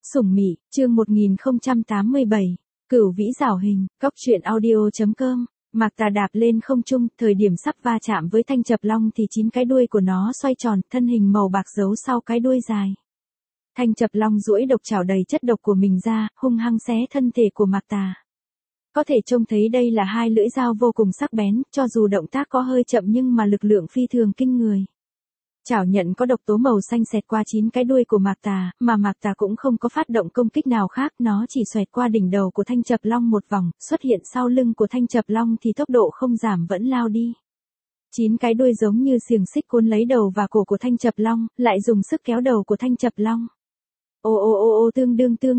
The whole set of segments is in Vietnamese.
Sủng Mị, chương 1087, Cửu Vĩ Giảo Hình, Cóc truyện audio.com. Mạc Tà đạp lên không trung, thời điểm sắp va chạm với Thanh Chập Long thì 9 cái đuôi của nó xoay tròn, thân hình màu bạc giấu sau cái đuôi dài. Thanh Chập Long duỗi độc trảo đầy chất độc của mình ra, hung hăng xé thân thể của Mạc Tà. Có thể trông thấy đây là hai lưỡi dao vô cùng sắc bén, cho dù động tác có hơi chậm nhưng mà lực lượng phi thường kinh người. Chảo nhận có độc tố màu xanh xẹt qua 9 cái đuôi của Mạc Tà, mà Mạc Tà cũng không có phát động công kích nào khác, nó chỉ xoẹt qua đỉnh đầu của Thanh Chập Long một vòng, xuất hiện sau lưng của Thanh Chập Long thì tốc độ không giảm vẫn lao đi. 9 cái đuôi giống như xiềng xích cuốn lấy đầu và cổ của Thanh Chập Long, lại dùng sức kéo đầu của Thanh Chập Long. Tương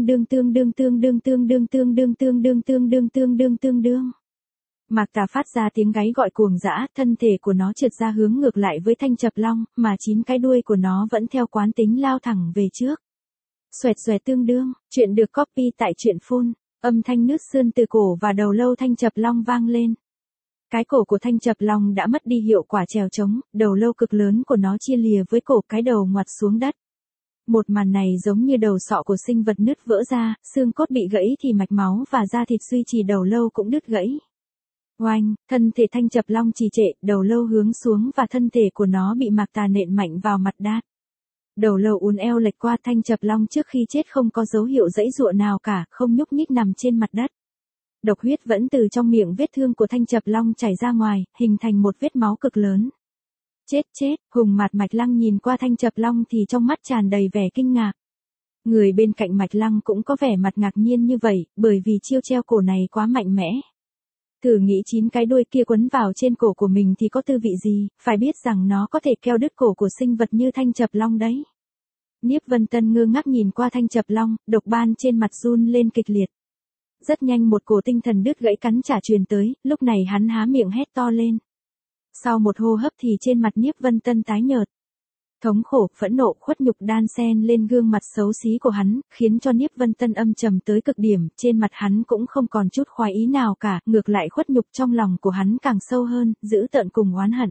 đương. Mạc Tà phát ra tiếng gáy gọi cuồng dã, thân thể của nó trượt ra hướng ngược lại với Thanh Chập Long, mà 9 cái đuôi của nó vẫn theo quán tính lao thẳng về trước. Xoẹt xoẹt tương đương, chuyện được copy tại truyện phun, âm thanh nứt xương từ cổ và đầu lâu Thanh Chập Long vang lên. Cái cổ của Thanh Chập Long đã mất đi hiệu quả trèo trống, đầu lâu cực lớn của nó chia lìa với cổ, cái đầu ngoặt xuống đất. Một màn này giống như đầu sọ của sinh vật nứt vỡ ra, xương cốt bị gãy thì mạch máu và da thịt duy trì đầu lâu cũng đứt gãy. Oanh, thân thể Thanh Chập Long trì trệ, đầu lâu hướng xuống và thân thể của nó bị Mạc Tà nện mạnh vào mặt đát. Đầu lâu uốn eo lệch qua, Thanh Chập Long trước khi chết không có dấu hiệu giãy giụa nào cả, không nhúc nhích nằm trên mặt đất. Độc huyết vẫn từ trong miệng vết thương của Thanh Chập Long chảy ra ngoài, hình thành một vết máu cực lớn. Chết, Hùng Mạt Mạch Lăng nhìn qua Thanh Chập Long thì trong mắt tràn đầy vẻ kinh ngạc. Người bên cạnh Mạch Lăng cũng có vẻ mặt ngạc nhiên như vậy, bởi vì chiêu treo cổ này quá mạnh mẽ. Thử nghĩ 9 cái đuôi kia quấn vào trên cổ của mình thì có tư vị gì, phải biết rằng nó có thể kéo đứt cổ của sinh vật như Thanh Chập Long đấy. Niếp Vân Tân ngơ ngác nhìn qua Thanh Chập Long, độc ban trên mặt run lên kịch liệt. Rất nhanh một cổ tinh thần đứt gãy cắn trả truyền tới, lúc này hắn há miệng hét to lên. Sau một hô hấp thì trên mặt Niếp Vân Tân tái nhợt. Thống khổ, phẫn nộ, khuất nhục đan xen lên gương mặt xấu xí của hắn, khiến cho Niếp Vân Tân âm trầm tới cực điểm, trên mặt hắn cũng không còn chút khoái ý nào cả, ngược lại khuất nhục trong lòng của hắn càng sâu hơn, dữ tợn cùng oán hận.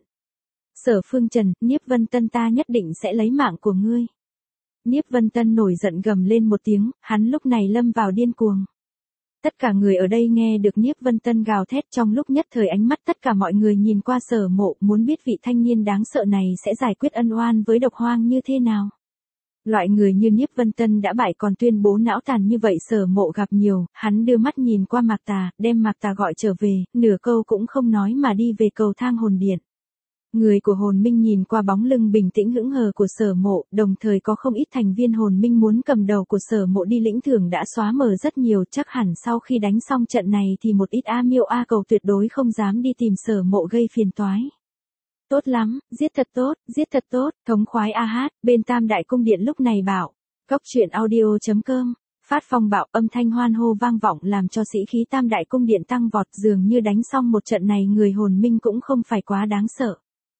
Sở Phương Trần, Niếp Vân Tân ta nhất định sẽ lấy mạng của ngươi. Niếp Vân Tân nổi giận gầm lên một tiếng, hắn lúc này lâm vào điên cuồng. Tất cả người ở đây nghe được Niếp Vân Tân gào thét, trong lúc nhất thời ánh mắt tất cả mọi người nhìn qua Sở Mộ, muốn biết vị thanh niên đáng sợ này sẽ giải quyết ân oan với Độc Hoang như thế nào. Loại người như Niếp Vân Tân đã bại còn tuyên bố não tàn như vậy Sở Mộ gặp nhiều, hắn đưa mắt nhìn qua Mạc Tà, đem Mạc Tà gọi trở về, nửa câu cũng không nói mà đi về cầu thang hồn điện. Người của hồn minh nhìn qua bóng lưng bình tĩnh hững hờ của Sở Mộ, đồng thời có không ít thành viên hồn minh muốn cầm đầu của Sở Mộ đi lĩnh thưởng đã xóa mờ rất nhiều, chắc hẳn sau khi đánh xong trận này thì một ít A Miêu A Cầu tuyệt đối không dám đi tìm Sở Mộ gây phiền toái. Tốt lắm, giết thật tốt, thống khoái a hát, bên Tam Đại Cung Điện lúc này bảo. Cóc truyện audio.com, phát phong bạo, âm thanh hoan hô vang vọng làm cho sĩ khí Tam Đại Cung Điện tăng vọt, dường như đánh xong một trận này người hồn minh cũng không phải quá đáng sợ.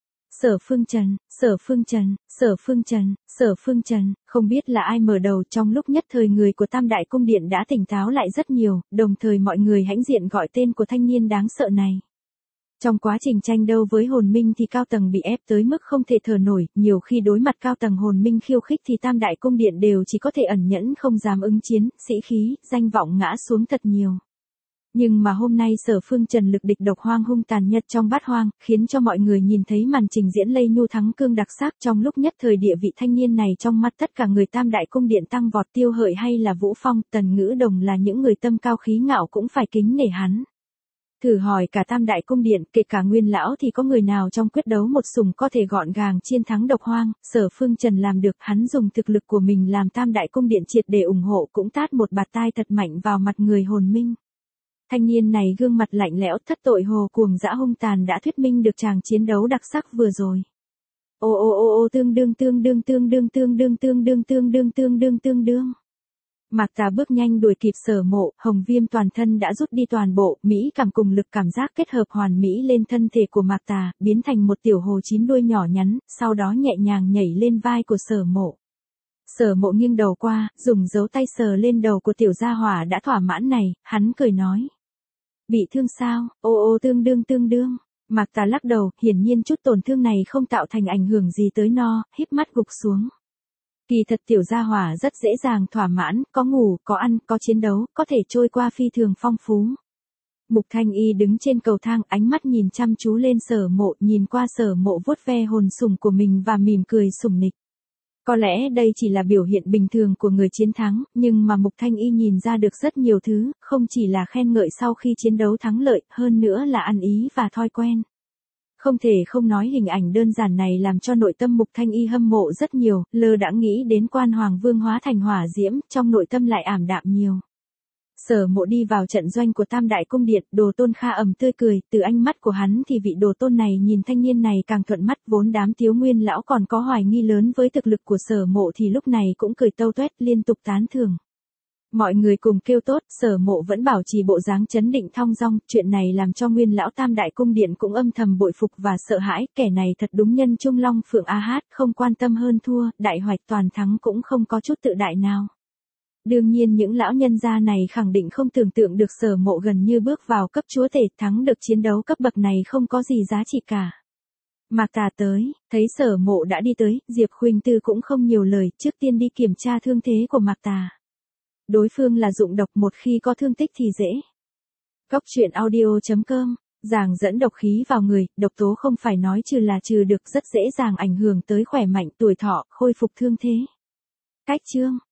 Sở Phương Trần, không biết là ai mở đầu, trong lúc nhất thời người của Tam Đại Cung Điện đã tỉnh táo lại rất nhiều, đồng thời mọi người hãnh diện gọi tên của thanh niên đáng sợ này. Trong quá trình tranh đấu với hồn minh thì cao tầng bị ép tới mức không thể thở nổi, nhiều khi đối mặt cao tầng hồn minh khiêu khích thì Tam Đại Cung Điện đều chỉ có thể ẩn nhẫn không dám ứng chiến, sĩ khí, danh vọng ngã xuống thật nhiều. Nhưng mà hôm nay Sở Phương Trần lực địch Độc Hoang hung tàn nhất trong bát hoang, khiến cho mọi người nhìn thấy màn trình diễn lây nhu thắng cương đặc sắc, trong lúc nhất thời địa vị thanh niên này trong mắt tất cả người Tam Đại Cung Điện tăng vọt. Tiêu Hợi hay là Vũ Phong, Tần Ngữ Đồng là những người tâm cao khí ngạo cũng phải kính nể hắn. Thử hỏi cả Tam Đại Cung Điện, kể cả Nguyên lão thì có người nào trong quyết đấu một sùng có thể gọn gàng chiến thắng Độc Hoang, Sở Phương Trần làm được, hắn dùng thực lực của mình làm Tam Đại Cung Điện triệt để ủng hộ, cũng tát một bạt tai thật mạnh vào mặt người hồn minh. Thanh niên này gương mặt lạnh lẽo thất tội hồ cuồng dã hung tàn đã thuyết minh được tràng chiến đấu đặc sắc vừa rồi. Tương đương. Mạc Tà bước nhanh đuổi kịp Sở Mộ, hồng viêm toàn thân đã rút đi toàn bộ, mỹ cảm cùng lực cảm giác kết hợp hoàn mỹ lên thân thể của Mạc Tà, biến thành một tiểu hồ 9 đuôi nhỏ nhắn, sau đó nhẹ nhàng nhảy lên vai của Sở Mộ. Sở Mộ nghiêng đầu qua, dùng dấu tay sờ lên đầu của tiểu gia hỏa đã thỏa mãn này, hắn cười nói. Bị thương sao? Tương đương. Mạc Tà lắc đầu, hiển nhiên chút tổn thương này không tạo thành ảnh hưởng gì tới nó, híp mắt gục xuống. Kỳ thật tiểu gia hỏa rất dễ dàng thỏa mãn, có ngủ, có ăn, có chiến đấu, có thể trôi qua phi thường phong phú. Mục Thanh Y đứng trên cầu thang, ánh mắt nhìn chăm chú lên Sở Mộ, nhìn qua Sở Mộ vuốt ve hồn sủng của mình và mỉm cười sủng nịch. Có lẽ đây chỉ là biểu hiện bình thường của người chiến thắng, nhưng mà Mục Thanh Y nhìn ra được rất nhiều thứ, không chỉ là khen ngợi sau khi chiến đấu thắng lợi, hơn nữa là ăn ý và thói quen. Không thể không nói hình ảnh đơn giản này làm cho nội tâm Mục Thanh Y hâm mộ rất nhiều, lơ đãng nghĩ đến Quan Hoàng Vương hóa thành hỏa diễm, trong nội tâm lại ảm đạm nhiều. Sở Mộ đi vào trận doanh của Tam Đại Cung Điện, Đồ Tôn Kha ầm tươi cười, từ ánh mắt của hắn thì vị Đồ Tôn này nhìn thanh niên này càng thuận mắt, vốn đám Tiếu Nguyên lão còn có hoài nghi lớn với thực lực của Sở Mộ thì lúc này cũng cười tâu tuét liên tục tán thưởng. Mọi người cùng kêu tốt, Sở Mộ vẫn bảo trì bộ dáng chấn định thong dong, chuyện này làm cho Nguyên lão Tam Đại Cung Điện cũng âm thầm bội phục và sợ hãi, kẻ này thật đúng nhân trung long phượng a hát, không quan tâm hơn thua, đại hoạch toàn thắng cũng không có chút tự đại nào. Đương nhiên những lão nhân gia này khẳng định không tưởng tượng được Sở Mộ gần như bước vào cấp chúa tể, thắng được chiến đấu cấp bậc này không có gì giá trị cả. Mạc Tà tới, thấy Sở Mộ đã đi tới, Diệp Khuynh Tư cũng không nhiều lời, trước tiên đi kiểm tra thương thế của Mạc Tà. Đối phương là dụng độc, một khi có thương tích thì dễ. Góc truyện audio.com, giảng dẫn độc khí vào người, độc tố không phải nói trừ là trừ được, rất dễ dàng ảnh hưởng tới khỏe mạnh, tuổi thọ, khôi phục thương thế. Cách chương